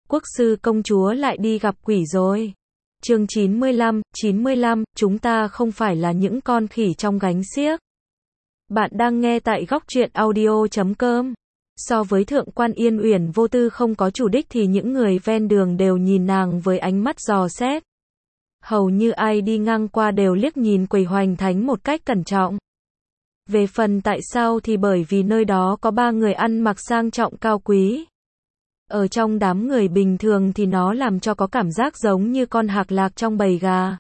quốc sư công chúa lại đi gặp quỷ rồi. Chương 95, chúng ta không phải là những con khỉ trong gánh xiếc. Bạn đang nghe tại góc truyện audio.com. So với Thượng quan Yên Uyển vô tư không có chủ đích thì những người ven đường đều nhìn nàng với ánh mắt dò xét. Hầu như ai đi ngang qua đều liếc nhìn quầy Hoành Thánh một cách cẩn trọng. Về phần tại sao thì bởi vì nơi đó có 3 người ăn mặc sang trọng cao quý. Ở trong đám người bình thường thì nó làm cho có cảm giác giống như con hạc lạc trong bầy gà.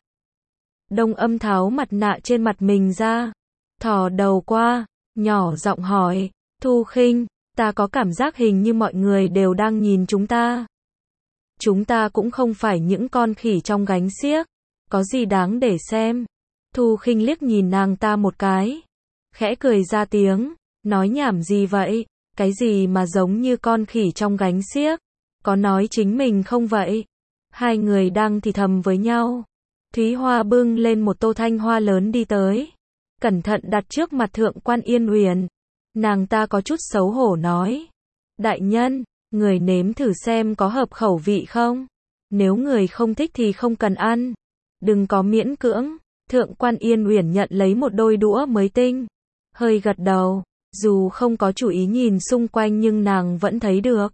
Đông Âm tháo mặt nạ trên mặt mình ra, thò đầu qua, nhỏ giọng hỏi, Thu Khinh, ta có cảm giác hình như mọi người đều đang nhìn chúng ta. Chúng ta cũng không phải những con khỉ trong gánh xiếc, có gì đáng để xem. Thu Khinh liếc nhìn nàng ta một cái, khẽ cười ra tiếng, nói nhảm gì vậy, cái gì mà giống như con khỉ trong gánh xiếc, có nói chính mình không vậy. Hai người đang thì thầm với nhau. Thúy Hoa bưng lên một tô thanh hoa lớn đi tới, cẩn thận đặt trước mặt Thượng quan Yên Uyển. Nàng ta có chút xấu hổ nói, đại nhân, người nếm thử xem có hợp khẩu vị không, nếu người không thích thì không cần ăn, đừng có miễn cưỡng. Thượng quan Yên Uyển nhận lấy một đôi đũa mới tinh, hơi gật đầu, dù không có chủ ý nhìn xung quanh nhưng nàng vẫn thấy được.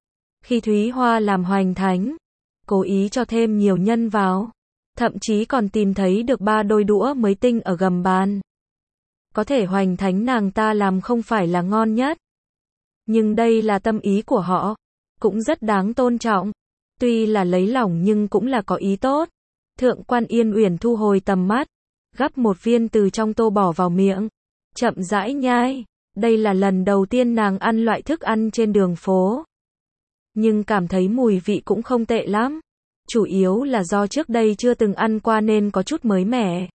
Khi Thúy Hoa làm Hoành Thánh, cố ý cho thêm nhiều nhân vào, thậm chí còn tìm thấy được 3 đôi đũa mới tinh ở gầm bàn. Có thể Hoành Thánh nàng ta làm không phải là ngon nhất, nhưng đây là tâm ý của họ, cũng rất đáng tôn trọng. Tuy là lấy lòng nhưng cũng là có ý tốt. Thượng quan Yên Uyển thu hồi tầm mắt, gắp một viên từ trong tô bỏ vào miệng, chậm rãi nhai. Đây là lần đầu tiên nàng ăn loại thức ăn trên đường phố, nhưng cảm thấy mùi vị cũng không tệ lắm. Chủ yếu là do trước đây chưa từng ăn qua nên có chút mới mẻ.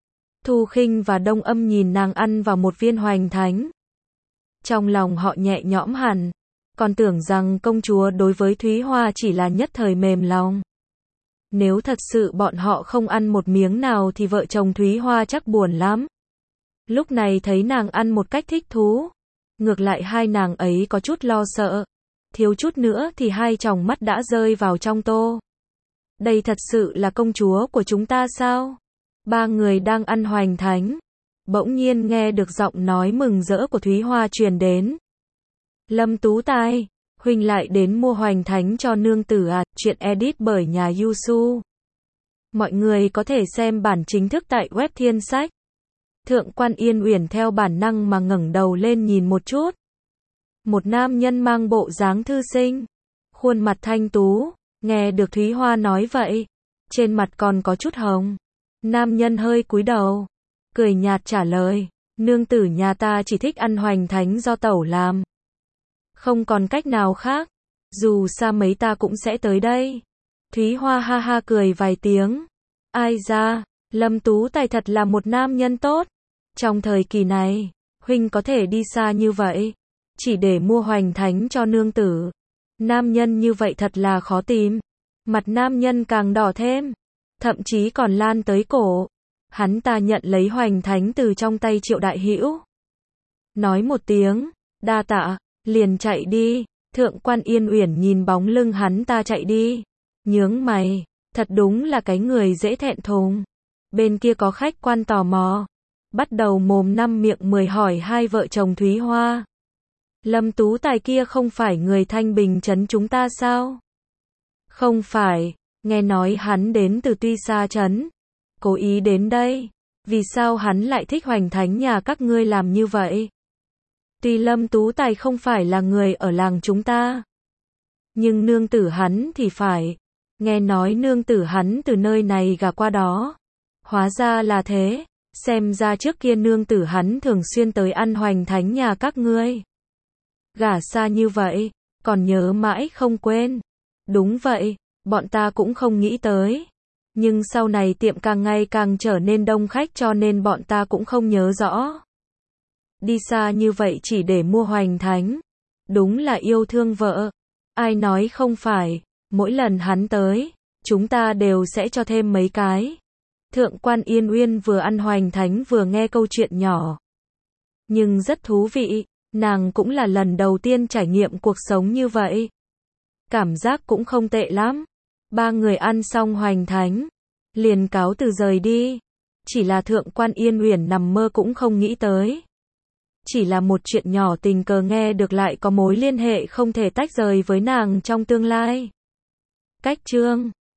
Thu Khinh và Đông Âm nhìn nàng ăn vào một viên Hoành Thánh, trong lòng họ nhẹ nhõm hẳn, còn tưởng rằng công chúa đối với Thúy Hoa chỉ là nhất thời mềm lòng. Nếu thật sự bọn họ không ăn một miếng nào thì vợ chồng Thúy Hoa chắc buồn lắm. Lúc này thấy nàng ăn một cách thích thú, ngược lại hai nàng ấy có chút lo sợ, thiếu chút nữa thì hai tròng mắt đã rơi vào trong tô. Đây thật sự là công chúa của chúng ta sao? 3 người đang ăn Hoành Thánh, bỗng nhiên nghe được giọng nói mừng rỡ của Thúy Hoa truyền đến. Lâm Tú Tài, huynh lại đến mua Hoành Thánh cho nương tử à? Chuyện edit bởi nhà Yusu. Mọi người có thể xem bản chính thức tại web Thiên Sách. Thượng quan Yên Uyển theo bản năng mà ngẩng đầu lên nhìn một chút. Một nam nhân mang bộ dáng thư sinh, khuôn mặt thanh tú, nghe được Thúy Hoa nói vậy, trên mặt còn có chút hồng. Nam nhân hơi cúi đầu, cười nhạt trả lời, nương tử nhà ta chỉ thích ăn Hoành Thánh do tẩu làm. Không còn cách nào khác, dù xa mấy ta cũng sẽ tới đây. Thúy Hoa ha ha cười vài tiếng. Ai ra, Lâm Tú Tài thật là một nam nhân tốt. Trong thời kỳ này, huynh có thể đi xa như vậy, chỉ để mua Hoành Thánh cho nương tử. Nam nhân như vậy thật là khó tìm. Mặt nam nhân càng đỏ thêm, thậm chí còn lan tới cổ. Hắn ta nhận lấy Hoành Thánh từ trong tay Triệu Đại Hữu, nói một tiếng, đa tạ, liền chạy đi. Thượng quan Yên Uyển nhìn bóng lưng hắn ta chạy đi, nhướng mày, thật đúng là cái người dễ thẹn thùng. Bên kia có khách quan tò mò, bắt đầu mồm năm miệng 10 hỏi hai vợ chồng Thúy Hoa. Lâm Tú Tài kia không phải người Thanh Bình trấn chúng ta sao? Không phải, nghe nói hắn đến từ Tuy Sa trấn, cố ý đến đây. Vì sao hắn lại thích Hoành Thánh nhà các ngươi làm như vậy? Tuy Lâm Tú Tài không phải là người ở làng chúng ta, nhưng nương tử hắn thì phải. Nghe nói nương tử hắn từ nơi này gả qua đó. Hóa ra là thế, xem ra trước kia nương tử hắn thường xuyên tới ăn Hoành Thánh nhà các ngươi. Gả xa như vậy, còn nhớ mãi không quên. Đúng vậy, bọn ta cũng không nghĩ tới. Nhưng sau này tiệm càng ngày càng trở nên đông khách cho nên bọn ta cũng không nhớ rõ. Đi xa như vậy chỉ để mua Hoành Thánh, đúng là yêu thương vợ. Ai nói không phải, mỗi lần hắn tới, chúng ta đều sẽ cho thêm mấy cái. Thượng quan Yên Uyên vừa ăn Hoành Thánh vừa nghe câu chuyện nhỏ, nhưng rất thú vị, nàng cũng là lần đầu tiên trải nghiệm cuộc sống như vậy. cảm giác cũng không tệ lắm. Ba người ăn xong hoành thánh, liền cáo từ rời đi. Chỉ là Thượng quan Yên Uyển nằm mơ cũng không nghĩ tới. Chỉ là một chuyện nhỏ tình cờ nghe được lại có mối liên hệ không thể tách rời với nàng trong tương lai. Cách chương